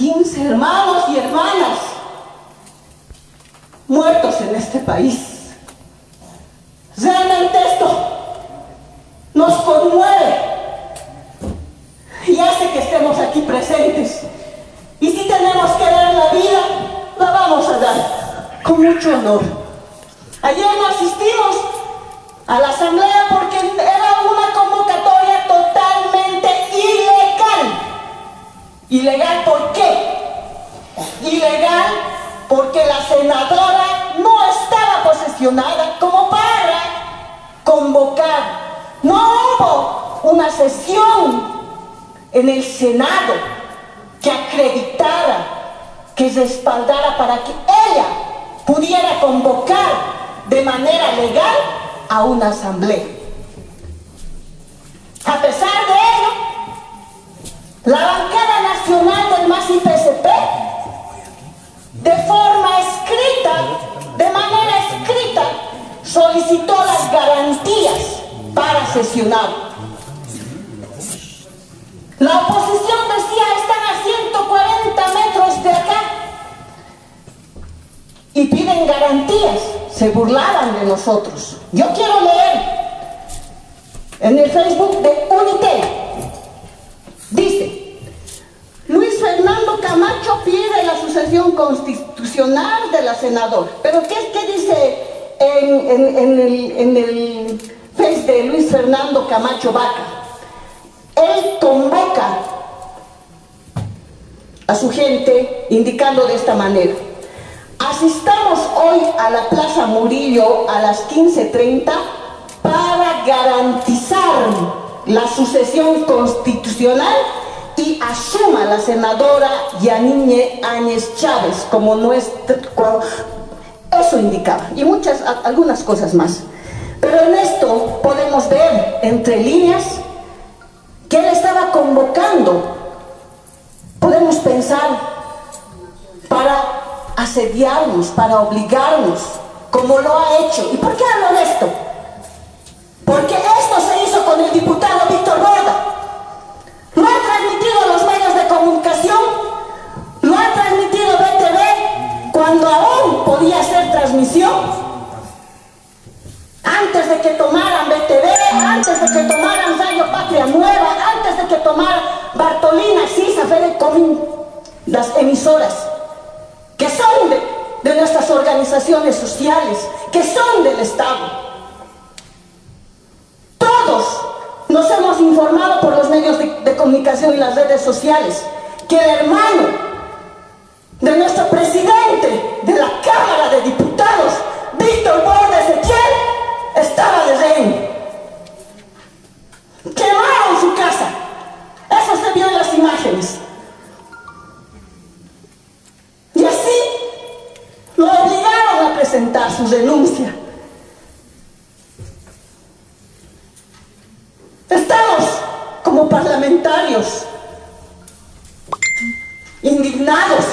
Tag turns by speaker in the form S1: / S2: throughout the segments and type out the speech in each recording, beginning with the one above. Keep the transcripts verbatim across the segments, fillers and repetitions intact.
S1: quince hermanos y hermanas muertos en este país. Realmente esto nos conmueve y hace que estemos aquí presentes. Y si tenemos que dar la vida, la vamos a dar con mucho honor. Ayer no asistimos a la asamblea porque era una convocatoria totalmente ilegal. ¿Ilegal por qué? Ilegal porque la senadora no estaba posesionada como para convocar. No hubo una sesión en el Senado que acreditara, que respaldara para que ella pudiera convocar de manera legal a una asamblea. A pesar de ello, la bancada nacional del M A S y P S P, de forma escrita, de manera escrita, solicitó las garantías para sesionar. La oposición decía, están a ciento cuarenta metros de acá y piden garantías. Se burlaban de nosotros. Yo quiero leer en el Facebook de Unitel. Dice: Luis Fernando Camacho pide la sucesión constitucional de la senadora. Pero ¿qué es que dice en, en, en, el, en el Face de Luis Fernando Camacho Vaca? Él convoca a su gente indicando de esta manera: asistamos hoy a la Plaza Murillo a las quince treinta para garantizar la sucesión constitucional y asuma la senadora Yanine Áñez Chávez como nuestra... Eso indicaba, y muchas, algunas cosas más. Pero en esto podemos ver entre líneas que él estaba convocando, podemos pensar, para asediarnos, para obligarnos, como lo ha hecho. ¿Y por qué hablo de esto? Porque esto se hizo con el diputado Víctor Borda. Lo han transmitido los medios de comunicación, lo ha transmitido B T V, cuando aún podía hacer transmisión, antes de que tomaran B T V, antes de que tomaran Radio Patria Nueva, antes de que tomara Bartolina, Sisa, Fede Comín, las emisoras que son de, de nuestras organizaciones sociales, que son del Estado. Todos nos hemos informado por los medios de, de comunicación y las redes sociales que el hermano de nuestro presidente de la Cámara de Diputados, Víctor Borda Ezequiel, estaba de rehén. Quemaron su casa. Eso se vio en las imágenes. Y así lo obligaron a presentar su renuncia. Estamos como parlamentarios indignados.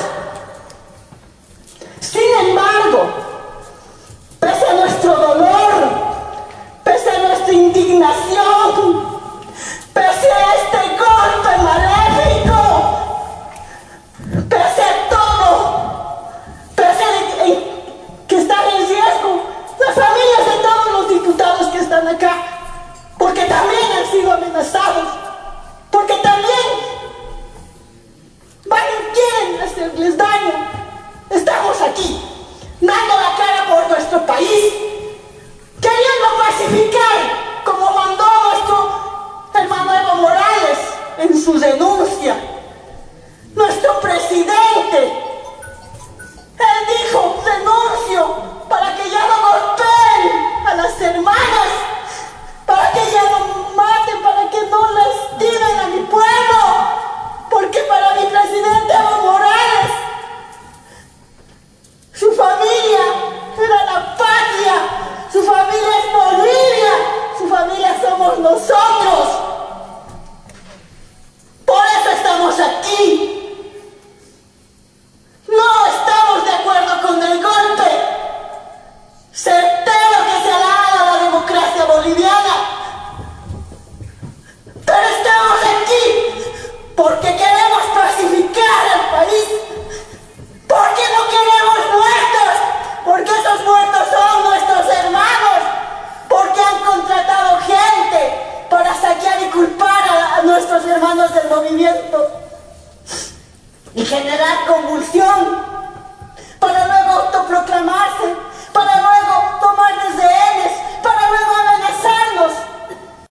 S1: Sin embargo, pese a nuestro dolor, pese a nuestra indignación, pese a este golpe maléfico, pese a todo, pese a que están en riesgo las familias de todos los diputados que están acá, porque también han sido amenazados, porque también van y quieren hacerles daño. Estamos aquí, dando la cara por nuestro país, queriendo pacificar, como mandó nuestro hermano Evo Morales en su renuncia. Nuestro presidente, él dijo: renuncio para que ya no golpeen a las hermanas, para que ya no maten, para que no lastimen a mi pueblo, porque para mi presidente Evo Morales, su familia era la patria, su familia es Bolivia, su familia somos nosotros. Por eso estamos
S2: manos del movimiento y generar convulsión